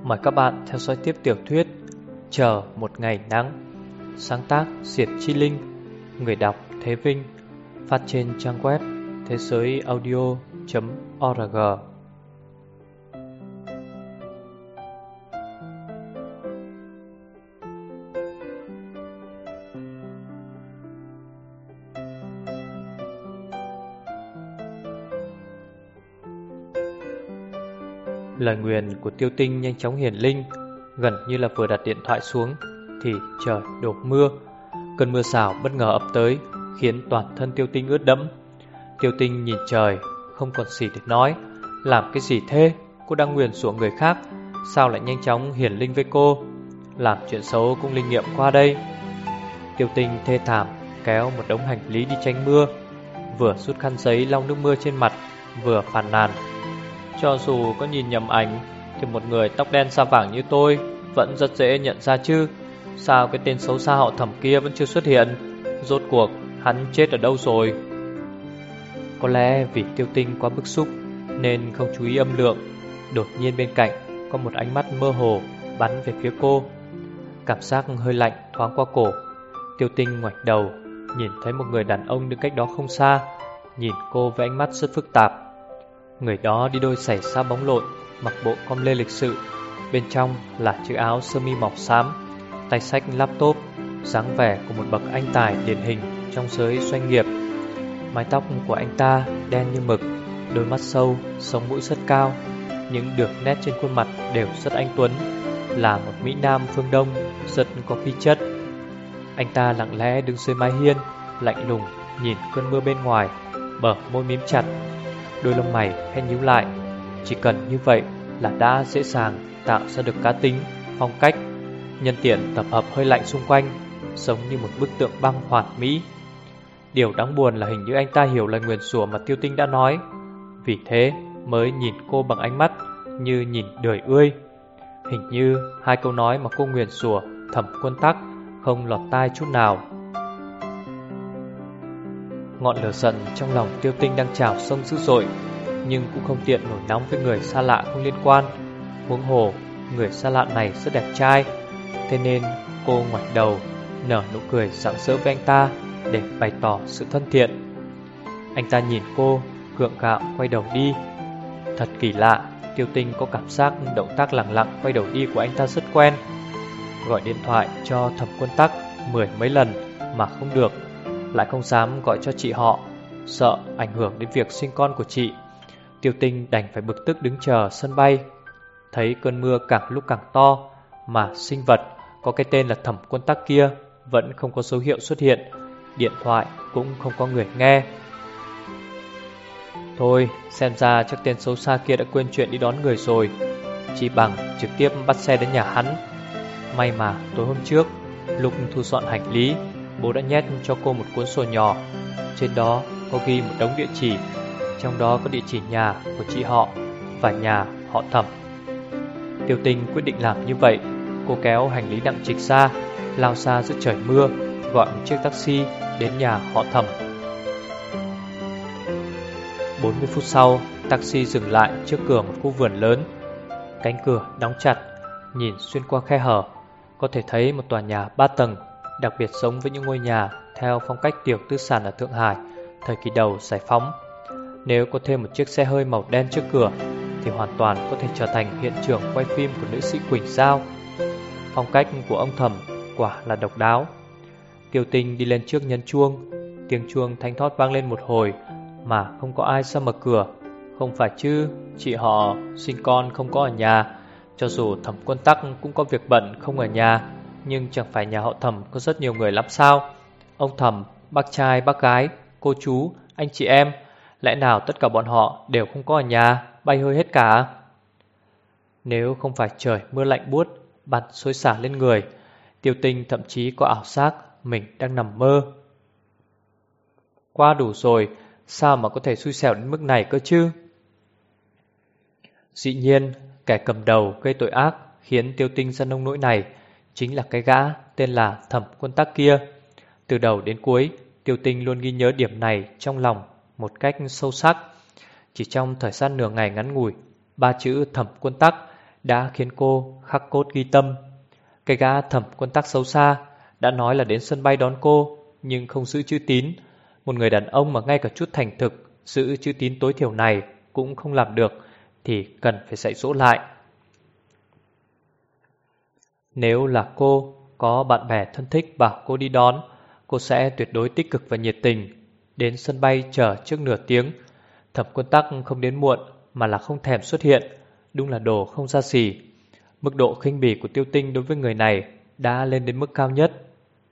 Mời các bạn theo dõi tiếp tiểu thuyết Chờ một ngày nắng. Sáng tác Diệp Chi Linh. Người đọc Thế Vinh. Phát trên trang web thế giới audio.org. Lời nguyền của Tiêu Tinh nhanh chóng hiển linh. Gần như là vừa đặt điện thoại xuống thì trời đổ mưa. Cơn mưa rào bất ngờ ập tới, khiến toàn thân Tiêu Tinh ướt đẫm. Tiêu Tinh nhìn trời, không còn gì để nói. Làm cái gì thế? Cô đang nguyền rủa người khác, sao lại nhanh chóng hiển linh với cô? Làm chuyện xấu cũng linh nghiệm qua đây. Tiêu Tinh thê thảm kéo một đống hành lý đi tránh mưa, vừa rút khăn giấy lau nước mưa trên mặt, vừa phàn nàn. Cho dù có nhìn nhầm ảnh thì một người tóc đen da vàng như tôi vẫn rất dễ nhận ra chứ. Sao cái tên xấu xa họ Thẩm kia vẫn chưa xuất hiện? Rốt cuộc hắn chết ở đâu rồi? Có lẽ vì Tiêu Tinh quá bức xúc nên không chú ý âm lượng. Đột nhiên bên cạnh có một ánh mắt mơ hồ bắn về phía cô. Cảm giác hơi lạnh thoáng qua cổ. Tiêu Tinh ngoảnh đầu, nhìn thấy một người đàn ông đứng cách đó không xa, nhìn cô với ánh mắt rất phức tạp. Người đó đi đôi giày da bóng lộn, mặc bộ com lê lịch sự, bên trong là chiếc áo sơ mi màu xám, tay xách laptop, dáng vẻ của một bậc anh tài điển hình trong giới doanh nghiệp. Mái tóc của anh ta đen như mực, đôi mắt sâu, sống mũi rất cao, những đường nét trên khuôn mặt đều rất anh tuấn, là một mỹ nam phương Đông rất có khí chất. Anh ta lặng lẽ đứng dưới mái hiên, lạnh lùng nhìn cơn mưa bên ngoài, bờ môi mím chặt, đôi lông mày khẽ nhíu lại. Chỉ cần như vậy là đã dễ dàng tạo ra được cá tính, phong cách, nhân tiện tập hợp hơi lạnh xung quanh, giống như một bức tượng băng hoàn mỹ. Điều đáng buồn là hình như anh ta hiểu lời nguyền rủa mà Tiêu Tinh đã nói, vì thế mới nhìn cô bằng ánh mắt như nhìn đời ươi. Hình như hai câu nói mà cô nguyền rủa Thẩm Quân Tắc không lọt tai chút nào. Ngọn lửa giận trong lòng Tiêu Tinh đang trào sông dữ dội, nhưng cũng không tiện nổi nóng với người xa lạ không liên quan. Huống hồ người xa lạ này rất đẹp trai, thế nên cô ngoảnh đầu nở nụ cười rạng rỡ với anh ta để bày tỏ sự thân thiện. Anh ta nhìn cô, gượng gạo quay đầu đi. Thật kỳ lạ, Tiêu Tinh có cảm giác động tác lẳng lặng quay đầu đi của anh ta rất quen. Gọi điện thoại cho Thẩm Quân Tắc 10 mấy lần mà không được, lại không dám gọi cho chị họ, sợ ảnh hưởng đến việc sinh con của chị. Tiêu Tinh đành phải bực tức đứng chờ sân bay. Thấy cơn mưa càng lúc càng to, mà sinh vật có cái tên là Thẩm Quân Tắc kia vẫn không có dấu hiệu xuất hiện, điện thoại cũng không có người nghe. Thôi, xem ra chắc tên xấu xa kia đã quên chuyện đi đón người rồi, chỉ bằng trực tiếp bắt xe đến nhà hắn. May mà tối hôm trước, lúc thu dọn hành lý, bố đã nhét cho cô một cuốn sổ nhỏ. Trên đó có ghi một đống địa chỉ, trong đó có địa chỉ nhà của chị họ và nhà họ Thẩm. Tiêu Tinh quyết định làm như vậy. Cô kéo hành lý nặng trịch ra, lao xa giữa trời mưa, gọi một chiếc taxi đến nhà họ Thẩm. 40 phút sau, taxi dừng lại trước cửa một khu vườn lớn. Cánh cửa đóng chặt, nhìn xuyên qua khe hở, có thể thấy một tòa nhà 3 tầng, đặc biệt giống với những ngôi nhà theo phong cách tiểu tư sản ở Thượng Hải thời kỳ đầu giải phóng. Nếu có thêm một chiếc xe hơi màu đen trước cửa thì hoàn toàn có thể trở thành hiện trường quay phim của nữ sĩ Quỳnh Giao. Phong cách của ông Thẩm quả là độc đáo. Tiêu Tinh đi lên trước nhấn chuông. Tiếng chuông thanh thót vang lên một hồi mà không có ai ra mở cửa. Không phải chứ, chị họ sinh con không có ở nhà. Cho dù Thẩm Quân Tắc cũng có việc bận không ở nhà, nhưng chẳng phải nhà họ Thẩm có rất nhiều người lắm sao? Ông Thẩm, bác trai, bác gái, cô chú, anh chị em, lẽ nào tất cả bọn họ đều không có ở nhà, bay hơi hết cả? Nếu không phải trời mưa lạnh buốt bắn xối xả lên người, Tiêu Tinh thậm chí có ảo giác mình đang nằm mơ. Qua đủ rồi, sao mà có thể xui xẻo đến mức này cơ chứ? Dĩ nhiên, kẻ cầm đầu gây tội ác khiến Tiêu Tinh ra nông nỗi này chính là cái gã tên là Thẩm Quân Tắc kia. Từ đầu đến cuối, Tiêu Tinh luôn ghi nhớ điểm này trong lòng một cách sâu sắc. Chỉ trong thời gian nửa ngày ngắn ngủi, ba chữ Thẩm Quân Tắc đã khiến cô khắc cốt ghi tâm. Cái gã Thẩm Quân Tắc xấu xa đã nói là đến sân bay đón cô, nhưng không giữ chữ tín. Một người đàn ông mà ngay cả chút thành thực, giữ chữ tín tối thiểu này cũng không làm được, thì cần phải dạy dỗ lại. Nếu là cô, có bạn bè thân thích bảo cô đi đón, cô sẽ tuyệt đối tích cực và nhiệt tình. Đến sân bay chờ trước nửa tiếng. Thẩm Quân Tắc không đến muộn mà là không thèm xuất hiện, đúng là đồ không ra gì. Mức độ khinh bỉ của Tiêu Tinh đối với người này đã lên đến mức cao nhất.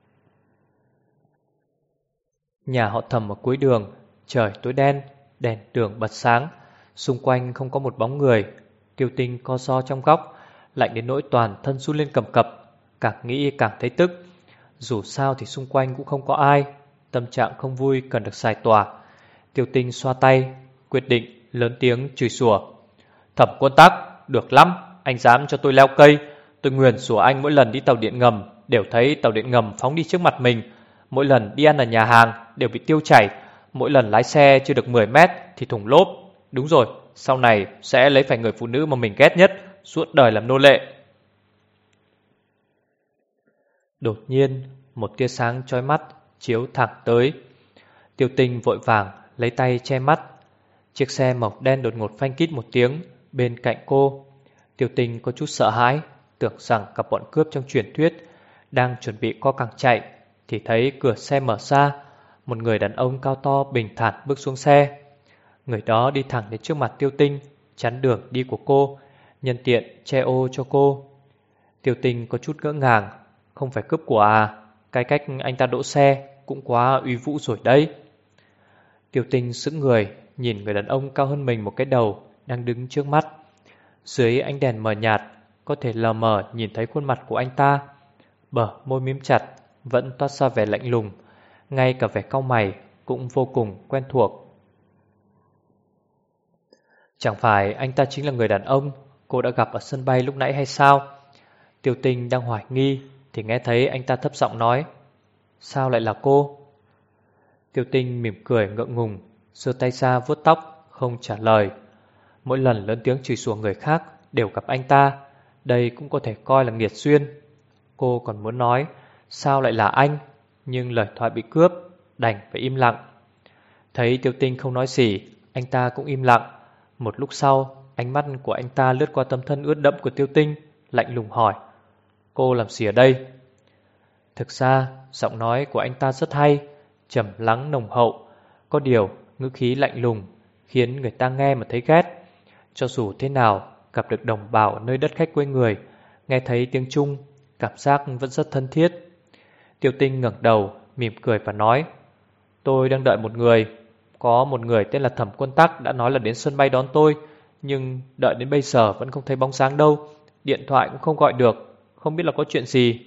Nhà họ Thẩm ở cuối đường, trời tối đen, đèn đường bật sáng, xung quanh không có một bóng người. Tiêu Tinh co ro trong góc, lạnh đến nỗi toàn thân run lên cầm cập, càng nghĩ càng thấy tức. Dù sao thì xung quanh cũng không có ai, tâm trạng không vui cần được giải tỏa. Tiêu Tinh xoa tay, quyết định lớn tiếng chửi rủa. Thẩm Quân Tắc, được lắm, anh dám cho tôi leo cây. Tôi nguyền rủa anh mỗi lần đi tàu điện ngầm đều thấy tàu điện ngầm phóng đi trước mặt mình. Mỗi lần đi ăn ở nhà hàng đều bị tiêu chảy. Mỗi lần lái xe chưa được 10 mét thì thủng lốp. Đúng rồi, sau này sẽ lấy phải người phụ nữ mà mình ghét nhất, suốt đời làm nô lệ. Đột nhiên, một tia sáng chói mắt chiếu thẳng tới. Tiêu Tinh vội vàng lấy tay che mắt. Chiếc xe màu đen đột ngột phanh kít một tiếng bên cạnh cô. Tiêu Tinh có chút sợ hãi, tưởng rằng cả bọn cướp trong truyền thuyết đang chuẩn bị co cẳng chạy, thì thấy cửa xe mở ra. Một người đàn ông cao to bình thản bước xuống xe. Người đó đi thẳng đến trước mặt Tiêu Tinh, chắn đường đi của cô, nhân tiện che ô cho cô. Tiêu Tinh có chút ngỡ ngàng. Không phải cướp của à? Cái cách anh ta đỗ xe cũng quá uy vũ rồi đấy. Tiêu Tinh sững người, nhìn người đàn ông cao hơn mình một cái đầu đang đứng trước mắt. Dưới ánh đèn mờ nhạt, có thể lờ mờ nhìn thấy khuôn mặt của anh ta. Bờ môi mím chặt, vẫn toát ra vẻ lạnh lùng, ngay cả vẻ cau mày cũng vô cùng quen thuộc. Chẳng phải anh ta chính là người đàn ông cô đã gặp ở sân bay lúc nãy hay sao? Tiêu Tinh đang hoài nghi thì nghe thấy anh ta thấp giọng nói. Sao lại là cô? Tiêu Tinh mỉm cười ngượng ngùng, giơ tay ra vuốt tóc, không trả lời. Mỗi lần lớn tiếng chửi rủa người khác đều gặp anh ta, đây cũng có thể coi là nghiệt duyên. Cô còn muốn nói sao lại là anh, nhưng lời thoại bị cướp, đành phải im lặng. Thấy Tiêu Tinh không nói gì, anh ta cũng im lặng. Một lúc sau, ánh mắt của anh ta lướt qua tấm thân ướt đẫm của Tiêu Tinh, lạnh lùng hỏi. Cô làm gì ở đây? Thực ra, giọng nói của anh ta rất hay, trầm lắng nồng hậu. Có điều, ngữ khí lạnh lùng, khiến người ta nghe mà thấy ghét. Cho dù thế nào, gặp được đồng bào ở nơi đất khách quê người, nghe thấy tiếng Trung, cảm giác vẫn rất thân thiết. Tiêu Tinh ngẩng đầu, mỉm cười và nói. Tôi đang đợi một người. Có một người tên là Thẩm Quân Tắc đã nói là đến sân bay đón tôi, nhưng đợi đến bây giờ vẫn không thấy bóng dáng đâu. Điện thoại cũng không gọi được, không biết là có chuyện gì.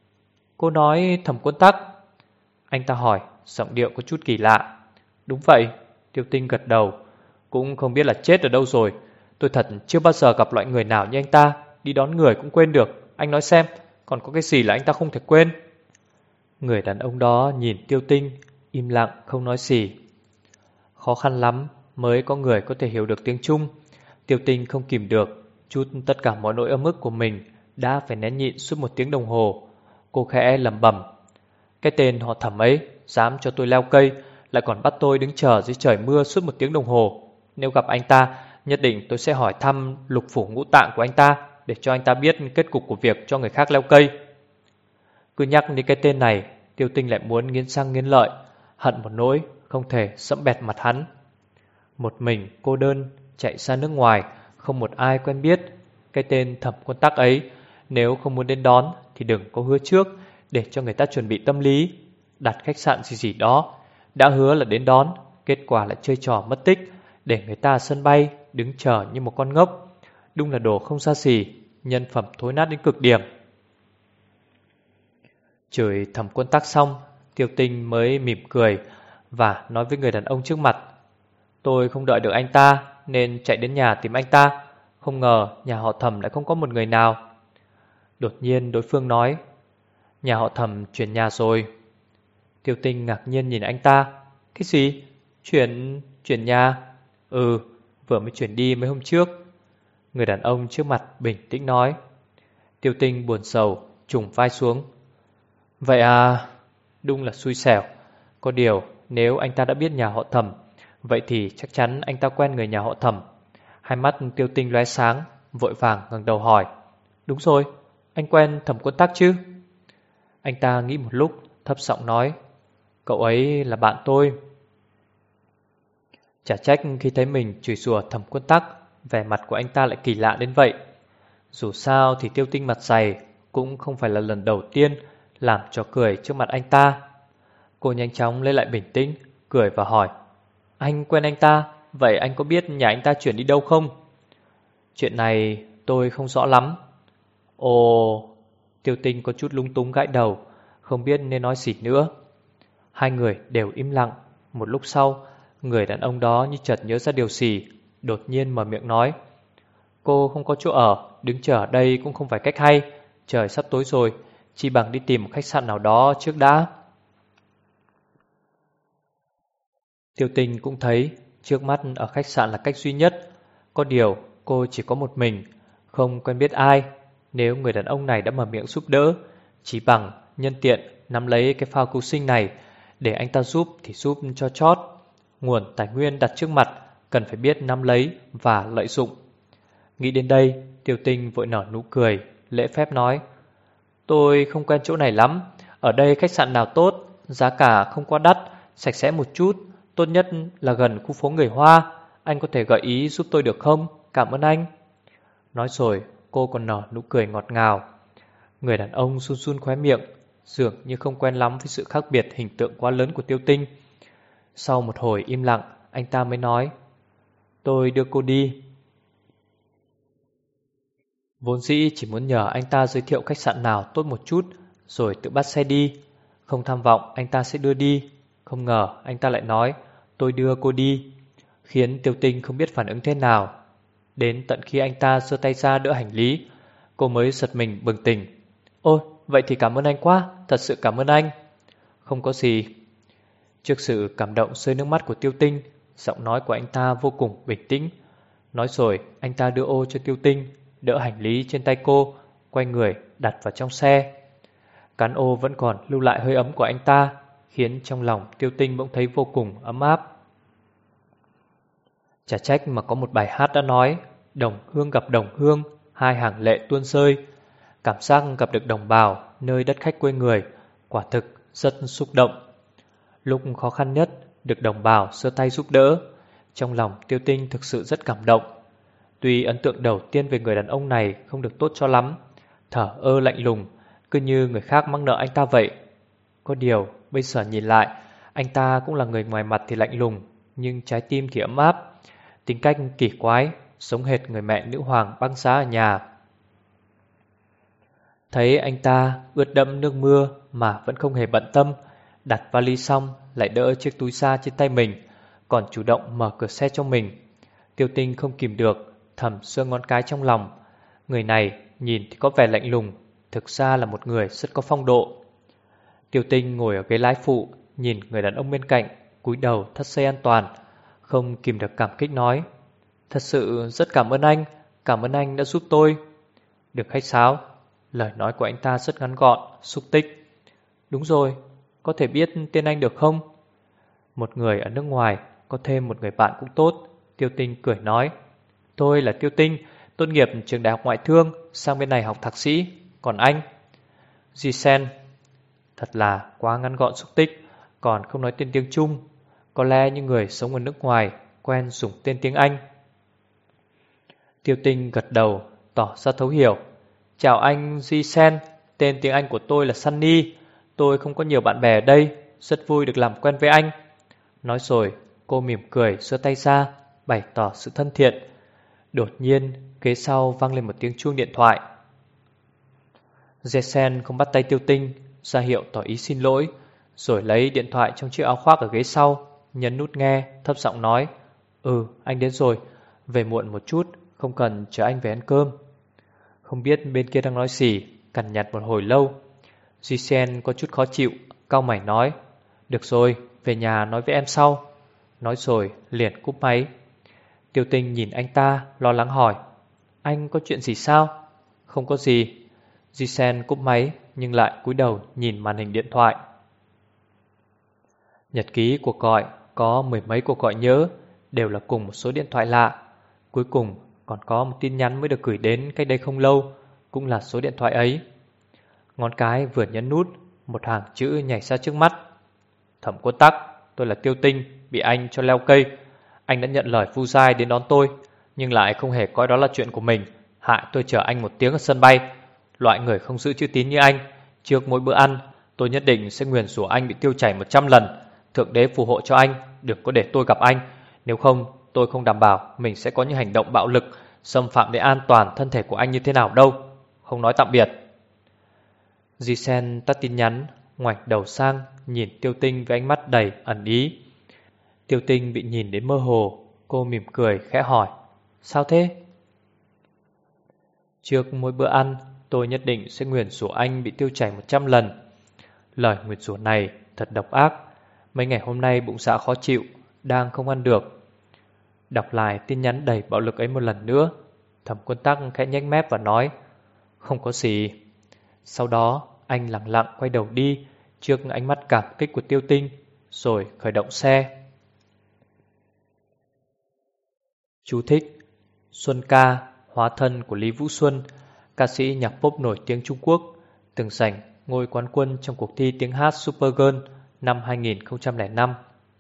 Cô nói Thẩm Quân Tắc? Anh ta hỏi, giọng điệu có chút kỳ lạ. Đúng vậy, Tiêu Tinh gật đầu. Cũng không biết là chết ở đâu rồi. Tôi thật chưa bao giờ gặp loại người nào như anh ta, đi đón người cũng quên được. Anh nói xem, còn có cái gì là anh ta không thể quên? Người đàn ông đó nhìn Tiêu Tinh, im lặng không nói gì. Khó khăn lắm mới có người có thể hiểu được tiếng Trung. Tiêu Tinh không kìm được, chút tất cả mọi nỗi ấm ức của mình đã phải nén nhịn suốt 1 tiếng đồng hồ. Cô khẽ lẩm bẩm. Cái tên họ Thẩm ấy dám cho tôi leo cây, lại còn bắt tôi đứng chờ dưới trời mưa suốt 1 tiếng đồng hồ. Nếu gặp anh ta, nhất định tôi sẽ hỏi thăm lục phủ ngũ tạng của anh ta, để cho anh ta biết kết cục của việc cho người khác leo cây. Cứ nhắc đến cái tên này, Tiêu Tinh lại muốn nghiến răng nghiến lợi, hận một nỗi không thể sẫm bẹt mặt hắn. Một mình cô đơn chạy ra nước ngoài, không một ai quen biết. Cái tên Thẩm Quân Tắc ấy, nếu không muốn đến đón thì đừng có hứa trước, để cho người ta chuẩn bị tâm lý. Đặt khách sạn gì đó, đã hứa là đến đón, kết quả lại chơi trò mất tích, để người ta ở sân bay đứng chờ như một con ngốc. Đúng là đồ không ra gì, nhân phẩm thối nát đến cực điểm. Chửi Thẩm Quân Tắc xong, Tiêu Tinh mới mỉm cười và nói với người đàn ông trước mặt. Tôi không đợi được anh ta nên chạy đến nhà tìm anh ta. Không ngờ nhà họ Thẩm lại không có một người nào. Đột nhiên đối phương nói. Nhà họ Thẩm chuyển nhà rồi. Tiêu Tinh ngạc nhiên nhìn anh ta. Cái gì? Chuyển nhà? Ừ, vừa mới chuyển đi mấy hôm trước. Người đàn ông trước mặt bình tĩnh nói. Tiêu Tinh buồn sầu, trùng vai xuống. Vậy à, đúng là xui xẻo. Có điều, nếu anh ta đã biết nhà họ Thẩm, vậy thì chắc chắn anh ta quen người nhà họ Thẩm. Hai mắt Tiêu Tinh lóe sáng, vội vàng ngẩng đầu hỏi. Đúng rồi, anh quen Thẩm Quân Tắc chứ? Anh ta nghĩ một lúc, thấp giọng nói. Cậu ấy là bạn tôi. Chả trách khi thấy mình chửi rủa Thẩm Quân Tắc, vẻ mặt của anh ta lại kỳ lạ đến vậy. Dù sao thì Tiêu Tinh mặt dày cũng không phải là lần đầu tiên làm cho cười trước mặt anh ta. Cô nhanh chóng lấy lại bình tĩnh, cười và hỏi. Anh quen anh ta, vậy anh có biết nhà anh ta chuyển đi đâu không? Chuyện này tôi không rõ lắm. Ồ, Tiêu Tinh có chút lung túng gãi đầu, không biết nên nói gì nữa. Hai người đều im lặng. Một lúc sau, người đàn ông đó như chợt nhớ ra điều gì, đột nhiên mở miệng nói. Cô không có chỗ ở, đứng chờ ở đây cũng không phải cách hay. Trời sắp tối rồi, chỉ bằng đi tìm một khách sạn nào đó trước đã. Tiêu Tinh cũng thấy trước mắt ở khách sạn là cách duy nhất. Có điều cô chỉ có một mình, không quen biết ai. Nếu người đàn ông này đã mở miệng giúp đỡ, chỉ bằng nhân tiện nắm lấy cái phao cứu sinh này, để anh ta giúp thì giúp cho chót. Nguồn tài nguyên đặt trước mặt, cần phải biết nắm lấy và lợi dụng. Nghĩ đến đây, Tiêu Tinh vội nở nụ cười, lễ phép nói. Tôi không quen chỗ này lắm. Ở đây khách sạn nào tốt, giá cả không quá đắt, sạch sẽ một chút, tốt nhất là gần khu phố người Hoa. Anh có thể gợi ý giúp tôi được không? Cảm ơn anh. Nói rồi, cô còn nở nụ cười ngọt ngào. Người đàn ông run run khóe miệng, dường như không quen lắm với sự khác biệt hình tượng quá lớn của Tiêu Tinh. Sau một hồi im lặng, anh ta mới nói. Tôi đưa cô đi. Vốn dĩ chỉ muốn nhờ anh ta giới thiệu khách sạn nào tốt một chút, rồi tự bắt xe đi. Không tham vọng anh ta sẽ đưa đi. Không ngờ anh ta lại nói, tôi đưa cô đi, khiến Tiêu Tinh không biết phản ứng thế nào. Đến tận khi anh ta giơ tay ra đỡ hành lý, cô mới giật mình bừng tỉnh. Ôi, vậy thì cảm ơn anh quá, thật sự cảm ơn anh. Không có gì. Trước sự cảm động rơi nước mắt của Tiêu Tinh, giọng nói của anh ta vô cùng bình tĩnh. Nói rồi, anh ta đưa ô cho Tiêu Tinh, đỡ hành lý trên tay cô, quay người đặt vào trong xe. Cán ô vẫn còn lưu lại hơi ấm của anh ta, khiến trong lòng Tiêu Tinh bỗng thấy vô cùng ấm áp. Chả trách mà có một bài hát đã nói, đồng hương gặp đồng hương, hai hàng lệ tuôn rơi. Cảm giác gặp được đồng bào nơi đất khách quê người, quả thực rất xúc động. Lúc khó khăn nhất, được đồng bào giơ tay giúp đỡ, trong lòng Tiêu Tinh thực sự rất cảm động. Tuy ấn tượng đầu tiên về người đàn ông này không được tốt cho lắm, thở ơ lạnh lùng, cứ như người khác mắc nợ anh ta vậy. Có điều, bây giờ nhìn lại, anh ta cũng là người ngoài mặt thì lạnh lùng, nhưng trái tim thì ấm áp. Tính cách kỳ quái, giống hệt người mẹ nữ hoàng băng giá ở nhà. Thấy anh ta ướt đẫm nước mưa mà vẫn không hề bận tâm, đặt vali xong lại đỡ chiếc túi da trên tay mình, còn chủ động mở cửa xe cho mình. Tiêu Tinh không kìm được, thầm giơ ngón cái trong lòng. Người này nhìn thì có vẻ lạnh lùng, thực ra là một người rất có phong độ. Tiêu Tinh ngồi ở ghế lái phụ, nhìn người đàn ông bên cạnh, cúi đầu thắt dây an toàn, không kìm được cảm kích nói. Thật sự rất cảm ơn anh đã giúp tôi. Được khách sáo, lời nói của anh ta rất ngắn gọn, xúc tích. Đúng rồi, có thể biết tên anh được không? Một người ở nước ngoài, có thêm một người bạn cũng tốt. Tiêu Tinh cười nói. Tôi là Tiêu Tinh, tốt nghiệp trường đại học ngoại thương, sang bên này học thạc sĩ. Còn anh? Jisen. Thật là quá ngắn gọn xúc tích, còn không nói tên tiếng Trung. Có lẽ những người sống ở nước ngoài quen dùng tên tiếng Anh. Tiêu Tinh gật đầu, tỏ ra thấu hiểu. Chào anh Jisen, tên tiếng Anh của tôi là Sunny. Tôi không có nhiều bạn bè ở đây, rất vui được làm quen với anh. Nói rồi, cô mỉm cười giơ tay ra, bày tỏ sự thân thiện. Đột nhiên, ghế sau vang lên một tiếng chuông điện thoại. Jesen không bắt tay Tiêu Tinh, ra hiệu tỏ ý xin lỗi, rồi lấy điện thoại trong chiếc áo khoác ở ghế sau, nhấn nút nghe, thấp giọng nói. Anh đến rồi, về muộn một chút, không cần chờ anh về ăn cơm. Không biết bên kia đang nói gì, cằn nhằn một hồi lâu. Jisen có chút khó chịu, cau mày nói. Được rồi, về nhà nói với em sau. Nói rồi liền cúp máy. Tiêu Tinh nhìn anh ta, lo lắng hỏi. Anh có chuyện gì sao? Không có gì. Jisen cúp máy nhưng lại cúi đầu nhìn màn hình điện thoại. Nhật ký cuộc gọi có mười mấy cuộc gọi nhớ, đều là cùng một số điện thoại lạ. Cuối cùng còn có một tin nhắn mới được gửi đến cách đây không lâu, cũng là số điện thoại ấy. Ngón cái vừa nhấn nút, một hàng chữ nhảy ra trước mắt. Thẩm Quân Tắc, tôi là Tiêu Tinh, bị anh cho leo cây. Anh đã nhận lời Vu Giai đến đón tôi, nhưng lại không hề coi đó là chuyện của mình, hại tôi chờ anh một tiếng ở sân bay. Loại người không giữ chữ tín như anh, trước mỗi bữa ăn tôi nhất định sẽ nguyền rủa anh bị tiêu chảy 100 lần. Thượng đế phù hộ cho anh, đừng có để tôi gặp anh. Nếu không, tôi không đảm bảo mình sẽ có những hành động bạo lực xâm phạm đến an toàn thân thể của anh như thế nào đâu. Không nói tạm biệt. Jisen tắt tin nhắn, ngoảnh đầu sang nhìn Tiêu Tinh với ánh mắt đầy ẩn ý. Tiêu Tinh bị nhìn đến mơ hồ, cô mỉm cười khẽ hỏi: Sao thế? Trước mỗi bữa ăn tôi nhất định sẽ nguyền rủa anh bị tiêu chảy 100 lần. Lời nguyền rủa này thật độc ác. Mấy ngày hôm nay bụng dạ khó chịu, đang không ăn được. Đọc lại tin nhắn đầy bạo lực ấy một lần nữa, Thẩm Quân Tắc khẽ nhếch mép và nói: Không có gì. Sau đó anh lặng lặng quay đầu đi trước ánh mắt cảm kích của Tiêu Tinh, rồi khởi động xe. Chú thích: Xuân Ca, hóa thân của Lý Vũ Xuân, ca sĩ nhạc pop nổi tiếng Trung Quốc, từng giành ngôi quán quân trong cuộc thi tiếng hát Super Girl năm 2005.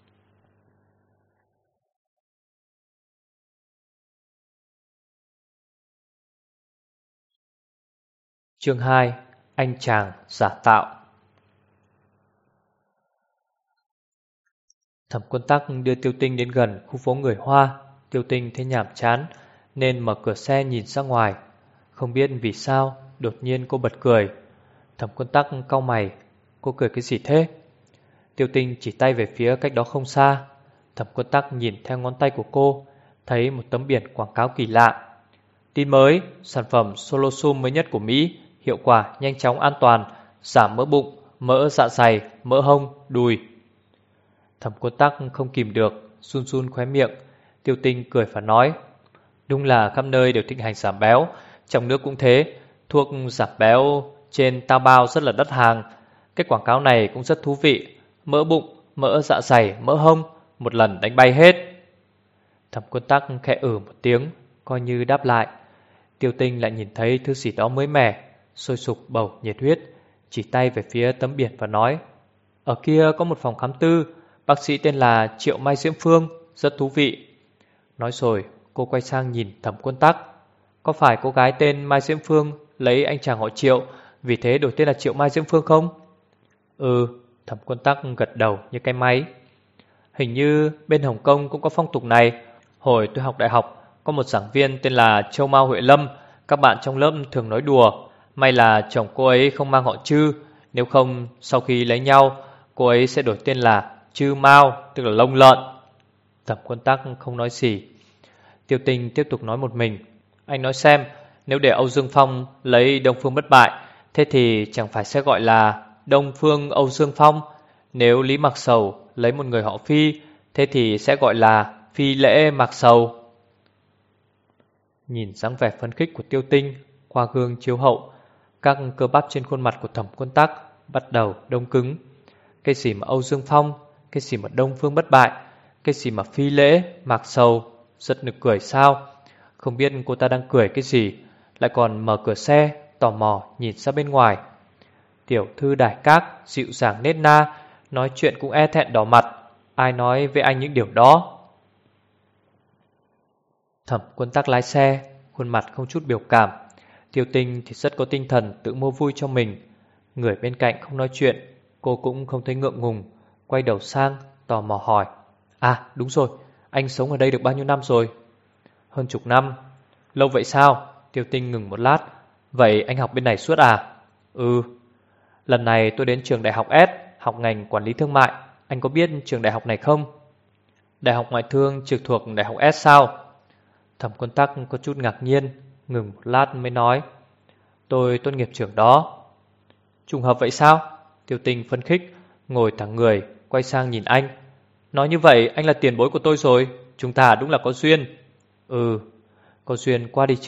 Chương 2: Anh chàng giả tạo. Thẩm Quân Tắc đưa Tiêu Tinh đến gần khu phố người Hoa. Tiêu Tinh thấy nhàm chán nên mở cửa xe nhìn ra ngoài. Không biết vì sao đột nhiên cô bật cười. Thẩm Quân Tắc cau mày: Cô cười cái gì thế? Tiêu Tinh chỉ tay về phía cách đó không xa. Thẩm Quân Tắc nhìn theo ngón tay của cô, thấy một tấm biển quảng cáo kỳ lạ: Tin mới, sản phẩm Solosum mới nhất của Mỹ, hiệu quả nhanh chóng an toàn, giảm mỡ bụng, mỡ dạ dày, mỡ hông, đùi. Thẩm Quân Tắc không kìm được, run run khóe miệng. Tiêu Tinh cười và nói: Đúng là khắp nơi đều thịnh hành giảm béo, trong nước cũng thế. Thuốc giảm béo trên Taobao rất là đắt hàng. Cái quảng cáo này cũng rất thú vị. Mỡ bụng, mỡ dạ dày, mỡ hông, một lần đánh bay hết. Thẩm Quân Tắc khẽ một tiếng, coi như đáp lại. Tiêu Tinh lại nhìn thấy thứ gì đó mới mẻ, sôi sục bầu nhiệt huyết, chỉ tay về phía tấm biển và nói: Ở kia có một phòng khám tư, bác sĩ tên là Triệu Mai Diễm Phương, rất thú vị. Nói rồi cô quay sang nhìn Thẩm Quân Tắc: Có phải cô gái tên Mai Diễm Phương lấy anh chàng họ Triệu, vì thế đổi tên là Triệu Mai Diễm Phương không? Ừ. Thẩm Quân Tắc gật đầu như cái máy. Hình như bên Hồng Kông cũng có phong tục này. Hồi tôi học đại học, có một giảng viên tên là Châu Mao Huệ Lâm. Các bạn trong lớp thường nói đùa: May là chồng cô ấy không mang họ Chư, nếu không sau khi lấy nhau cô ấy sẽ đổi tên là Chư Mao, tức là lông lợn. Thẩm Quân Tắc không nói gì. Tiêu Tinh tiếp tục nói một mình: Anh nói xem, nếu để Âu Dương Phong lấy Đông Phương Bất Bại, thế thì chẳng phải sẽ gọi là Đông Phương Âu Dương Phong. Nếu Lý Mạc Sầu lấy một người họ Phi, thế thì sẽ gọi là Phi Lễ Mạc Sầu. Nhìn dáng vẻ phấn khích của Tiêu Tinh qua gương chiếu hậu, các cơ bắp trên khuôn mặt của Thẩm Quân Tắc bắt đầu đông cứng. Cái gì mà Âu Dương Phong, cái gì mà Đông Phương Bất Bại, cái gì mà Phi Lễ Mạc Sầu, rất nực cười sao? Không biết cô ta đang cười cái gì, lại còn mở cửa xe tò mò nhìn ra bên ngoài. Tiểu thư Đài Các dịu dàng nết na, nói chuyện cũng e thẹn đỏ mặt. Ai nói với anh những điều đó? Thẩm Quân Tắc lái xe, khuôn mặt không chút biểu cảm. Tiêu Tinh thì rất có tinh thần tự mua vui cho mình. Người bên cạnh không nói chuyện, cô cũng không thấy ngượng ngùng, quay đầu sang tò mò hỏi: À đúng rồi, anh sống ở đây được bao nhiêu năm rồi? Hơn chục năm. Lâu vậy sao? Tiêu Tinh ngừng một lát. Vậy anh học bên này suốt à? Ừ. Lần này tôi đến trường đại học S, học ngành quản lý thương mại. Anh có biết trường đại học này không? Đại học ngoại thương trực thuộc đại học S sao? Thẩm Quân Tắc có chút ngạc nhiên, ngừng một lát mới nói: Tôi tốt nghiệp trường đó. Trùng hợp vậy sao? Tiêu Tinh phấn khích, ngồi thẳng người, quay sang nhìn anh. Nói như vậy anh là tiền bối của tôi rồi, chúng ta đúng là có duyên. Ừ, có duyên qua đi chứ.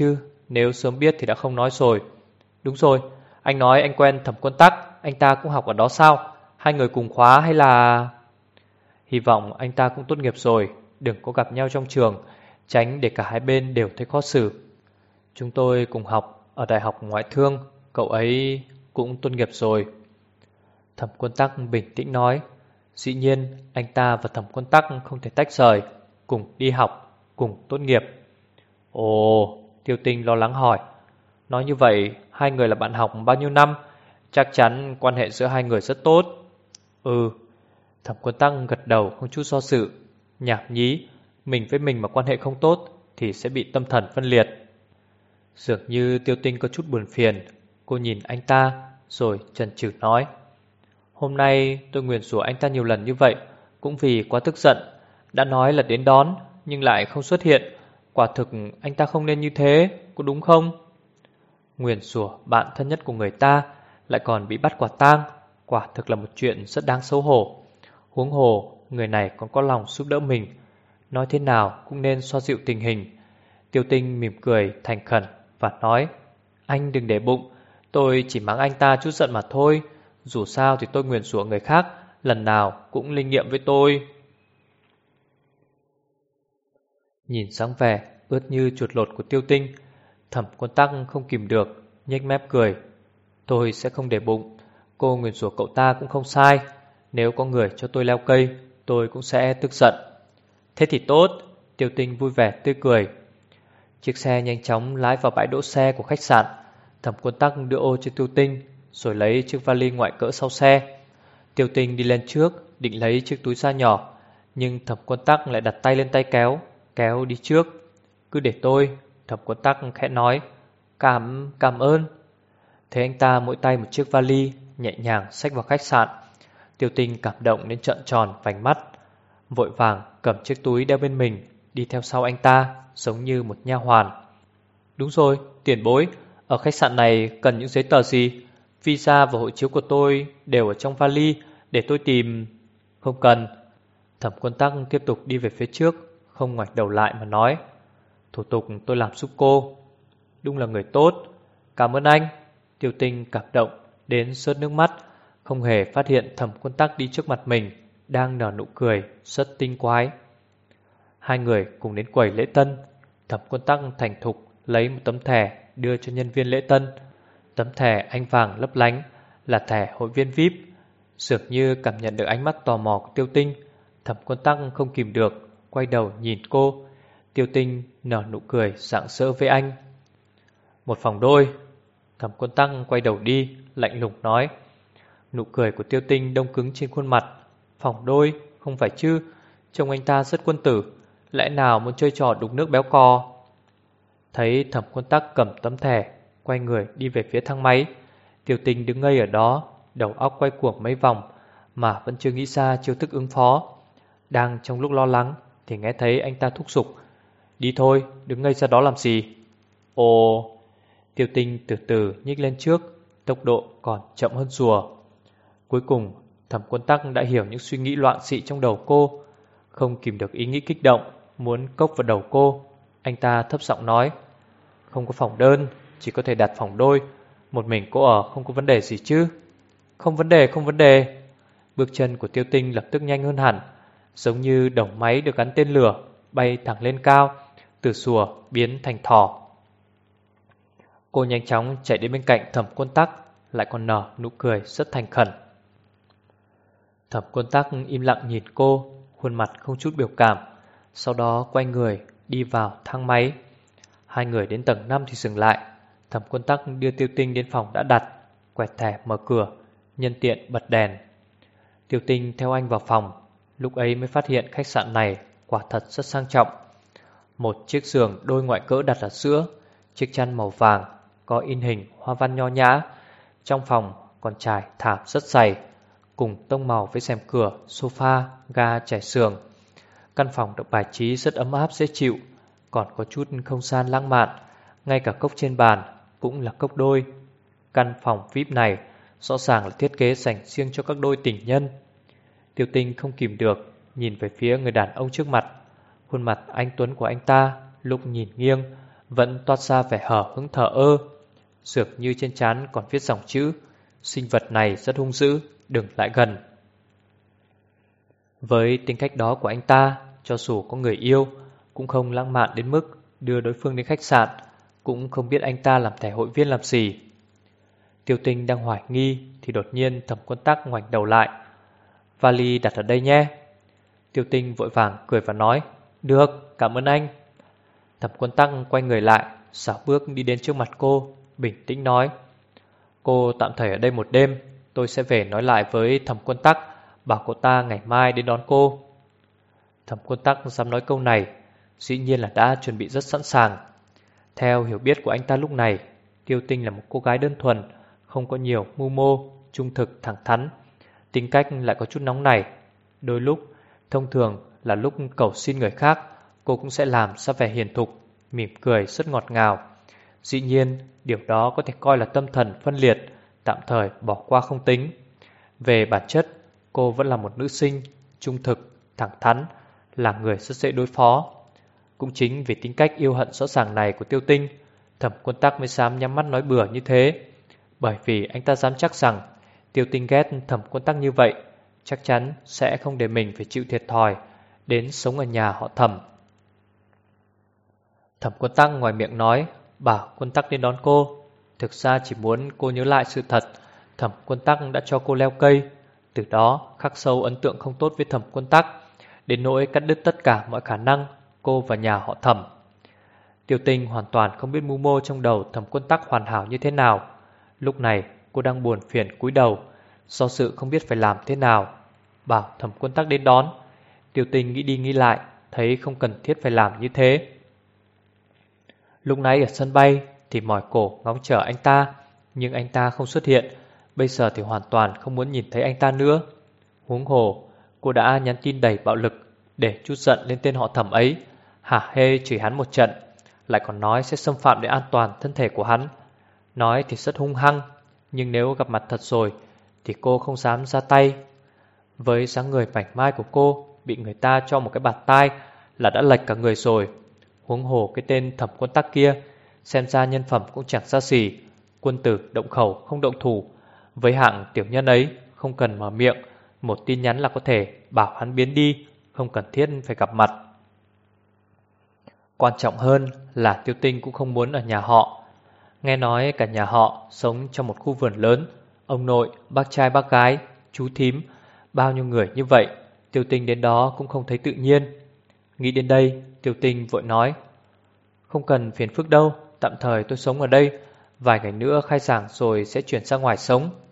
nếu sớm biết thì đã không nói rồi. Đúng rồi, anh nói anh quen Thẩm Quân Tắc, anh ta cũng học ở đó sao? Hai người cùng khóa hay là... Hy vọng anh ta cũng tốt nghiệp rồi, đừng có gặp nhau trong trường, tránh để cả hai bên đều thấy khó xử. Chúng tôi cùng học ở Đại học Ngoại thương, cậu ấy cũng tốt nghiệp rồi. Thẩm Quân Tắc bình tĩnh nói, dĩ nhiên anh ta và Thẩm Quân Tắc không thể tách rời, cùng đi học, cùng tốt nghiệp. Ồ, Tiêu Tinh lo lắng hỏi, nói như vậy hai người là bạn học bao nhiêu năm? Chắc chắn quan hệ giữa hai người rất tốt. Ừ, Thẩm Quân Tắc gật đầu không chút do dự. Nhảm nhí, mình với mình mà quan hệ không tốt thì sẽ bị tâm thần phân liệt. Dường như Tiêu Tinh có chút buồn phiền. Cô nhìn anh ta rồi chần chừ nói, hôm nay tôi nguyền rủa anh ta nhiều lần như vậy cũng vì quá tức giận. Đã nói là đến đón nhưng lại không xuất hiện. Quả thực anh ta không nên như thế, có đúng không? Nguyền rủa bạn thân nhất của người ta lại còn bị bắt quả tang, quả thực là một chuyện rất đáng xấu hổ. Huống hồ người này còn có lòng giúp đỡ mình, nói thế nào cũng nên xoa dịu tình hình. Tiêu Tinh mỉm cười thành khẩn và nói, anh đừng để bụng, tôi chỉ mắng anh ta chút giận mà thôi. Dù sao thì tôi nguyền rủa người khác lần nào cũng linh nghiệm với tôi. Nhìn dáng vẻ ướt như chuột lột của Tiêu Tinh, Thẩm Quân Tắc không kìm được, nhếch mép cười. Tôi sẽ không để bụng, cô nguyền rủa cậu ta cũng không sai. Nếu có người cho tôi leo cây, tôi cũng sẽ tức giận. Thế thì tốt, Tiêu Tinh vui vẻ tươi cười. Chiếc xe nhanh chóng lái vào bãi đỗ xe của khách sạn. Thẩm Quân Tắc đưa ô cho Tiêu Tinh, rồi lấy chiếc vali ngoại cỡ sau xe. Tiêu Tinh đi lên trước, định lấy chiếc túi da nhỏ, nhưng Thẩm Quân Tắc lại đặt tay lên tay kéo, kéo đi trước. Cứ để tôi, Thẩm Quân Tắc khẽ nói. Cảm ơn. Thấy anh ta mỗi tay một chiếc vali, nhẹ nhàng xách vào khách sạn. Tiêu Tinh cảm động đến trợn tròn vành mắt, vội vàng cầm chiếc túi đeo bên mình, đi theo sau anh ta, giống như một nha hoàn. Đúng rồi, tiền bối, ở khách sạn này cần những giấy tờ gì? Visa và hộ chiếu của tôi đều ở trong vali, để tôi tìm. Không cần. Thẩm Quân Tắc tiếp tục đi về phía trước, không ngoảnh đầu lại mà nói, thủ tục tôi làm giúp cô. Đúng là người tốt. Cảm ơn anh. Tiêu Tinh cảm động đến rớt nước mắt, không hề phát hiện Thẩm Quân Tắc đi trước mặt mình đang nở nụ cười rất tinh quái. Hai người cùng đến quầy lễ tân. Thẩm Quân Tắc thành thục lấy một tấm thẻ đưa cho nhân viên lễ tân. Tấm thẻ ánh vàng lấp lánh là thẻ hội viên VIP. Dường như cảm nhận được ánh mắt tò mò của Tiêu Tinh, Thẩm Quân Tắc không kìm được quay đầu nhìn cô. Tiêu Tinh nở nụ cười rạng rỡ với anh. Một phòng đôi. Thẩm Quân Tắc quay đầu đi, lạnh lùng nói. Nụ cười của Tiêu Tinh đông cứng trên khuôn mặt. Phòng đôi, không phải chứ? Trông anh ta rất quân tử, lẽ nào muốn chơi trò đục nước béo cò? Thấy Thẩm Quân Tắc cầm tấm thẻ, quay người đi về phía thang máy. Tiêu Tinh đứng ngây ở đó, đầu óc quay cuồng mấy vòng, mà vẫn chưa nghĩ ra chiêu thức ứng phó. Đang trong lúc lo lắng thì nghe thấy anh ta thúc giục. Đi thôi, đứng ngây ra đó làm gì? Ồ. Tiêu Tinh từ từ nhích lên trước, tốc độ còn chậm hơn rùa. Cuối cùng Thẩm Quân Tắc đã hiểu những suy nghĩ loạn xị trong đầu cô, không kìm được ý nghĩ kích động muốn cốc vào đầu cô. Anh ta thấp giọng nói, không có phòng đơn, chỉ có thể đặt phòng đôi. Một mình cô ở không có vấn đề gì chứ? Không vấn đề, không vấn đề. Bước chân của Tiêu Tinh lập tức nhanh hơn hẳn, giống như đầu máy được gắn tên lửa, bay thẳng lên cao, từ sùa biến thành thỏ. Cô nhanh chóng chạy đến bên cạnh Thẩm Quân Tắc, lại còn nở nụ cười rất thành khẩn. Thẩm Quân Tắc im lặng nhìn cô, khuôn mặt không chút biểu cảm, sau đó quay người đi vào thang máy. Hai người đến tầng 5 thì dừng lại. Thẩm Quân Tắc đưa Tiêu Tinh đến phòng đã đặt, quẹt thẻ mở cửa, nhân tiện bật đèn. Tiêu Tinh theo anh vào phòng, lúc ấy mới phát hiện khách sạn này quả thật rất sang trọng. Một chiếc giường đôi ngoại cỡ đặt ở giữa, chiếc chăn màu vàng có in hình hoa văn nho nhã. Trong phòng còn trải thảm rất dày, cùng tông màu với rèm cửa, sofa, ga trải giường. Căn phòng được bài trí rất ấm áp dễ chịu, còn có chút không gian lãng mạn. Ngay cả cốc trên bàn cũng là cốc đôi. Căn phòng VIP này rõ ràng là thiết kế dành riêng cho các đôi tình nhân. Tiêu Tinh không kìm được nhìn về phía người đàn ông trước mặt. Khuôn mặt anh tuấn của anh ta lúc nhìn nghiêng, vẫn toát ra vẻ hở hững thờ ơ, dường như trên trán còn viết dòng chữ: sinh vật này rất hung dữ, đừng lại gần. Với tính cách đó của anh ta, cho dù có người yêu, cũng không lãng mạn đến mức đưa đối phương đến khách sạn, cũng không biết anh ta làm thẻ hội viên làm gì. Tiêu Tinh đang hoài nghi thì đột nhiên Thẩm Quân Tắc ngoảnh đầu lại. Vali đặt ở đây nhé. Tiêu Tinh vội vàng cười và nói: được, cảm ơn anh. Thẩm Quân Tắc quay người lại, xảo bước đi đến trước mặt cô, bình tĩnh nói: cô tạm thời ở đây một đêm, tôi sẽ về nói lại với Thẩm Quân Tắc, bảo cô ta ngày mai đến đón cô. Thẩm Quân Tắc dám nói câu này, dĩ nhiên là đã chuẩn bị rất sẵn sàng. Theo hiểu biết của anh ta lúc này, Tiêu Tinh là một cô gái đơn thuần, không có nhiều mưu mô, trung thực thẳng thắn, tính cách lại có chút nóng nảy. Đôi lúc, thông thường là lúc cầu xin người khác, cô cũng sẽ làm ra vẻ hiền thục, mỉm cười rất ngọt ngào. Dĩ nhiên, điều đó có thể coi là tâm thần phân liệt, tạm thời bỏ qua không tính. Về bản chất, cô vẫn là một nữ sinh, trung thực, thẳng thắn, là người rất dễ đối phó. Cũng chính vì tính cách yêu hận rõ ràng này của Tiêu Tinh, Thẩm Quân Tắc mới dám nhắm mắt nói bừa như thế. Bởi vì anh ta dám chắc rằng Tiêu Tinh ghét Thẩm Quân Tắc như vậy, chắc chắn sẽ không để mình phải chịu thiệt thòi, đến sống ở nhà họ Thẩm. Thẩm Quân Tắc ngoài miệng nói bảo Quân Tắc đến đón cô, thực ra chỉ muốn cô nhớ lại sự thật Thẩm Quân Tắc đã cho cô leo cây, từ đó khắc sâu ấn tượng không tốt với Thẩm Quân Tắc, đến nỗi cắt đứt tất cả mọi khả năng cô và nhà họ Thẩm. Tiêu Tinh hoàn toàn không biết mưu mô trong đầu Thẩm Quân Tắc hoàn hảo như thế nào. Lúc này cô đang buồn phiền cúi đầu, do sự không biết phải làm thế nào. Bảo Thẩm Quân Tắc đến đón, Tiêu Tinh nghĩ đi nghĩ lại, thấy không cần thiết phải làm như thế. Lúc nãy ở sân bay thì mỏi cổ ngóng chờ anh ta, nhưng anh ta không xuất hiện. Bây giờ thì hoàn toàn không muốn nhìn thấy anh ta nữa. Huống hồ, cô đã nhắn tin đầy bạo lực để trút giận lên tên họ Thẩm ấy, hả hê chửi hắn một trận, lại còn nói sẽ xâm phạm đến an toàn thân thể của hắn. Nói thì rất hung hăng, nhưng nếu gặp mặt thật rồi thì cô không dám ra tay. Với dáng người mảnh mai của cô, bị người ta cho một cái bạt tai là đã lệch cả người rồi. Huống hồ cái tên Thẩm Quân Tắc kia, xem ra nhân phẩm cũng chẳng ra gì. Quân tử động khẩu không động thủ, với hạng tiểu nhân ấy không cần mở miệng, một tin nhắn là có thể bảo hắn biến đi, không cần thiết phải gặp mặt. Quan trọng hơn là Tiêu Tinh cũng không muốn ở nhà họ. Nghe nói cả nhà họ sống trong một khu vườn lớn, ông nội, bác trai bác gái, chú thím, bao nhiêu người như vậy, Tiêu Tinh đến đó cũng không thấy tự nhiên. Nghĩ đến đây, Tiêu Tinh vội nói: không cần phiền phức đâu, tạm thời tôi sống ở đây, vài ngày nữa khai giảng rồi sẽ chuyển ra ngoài sống.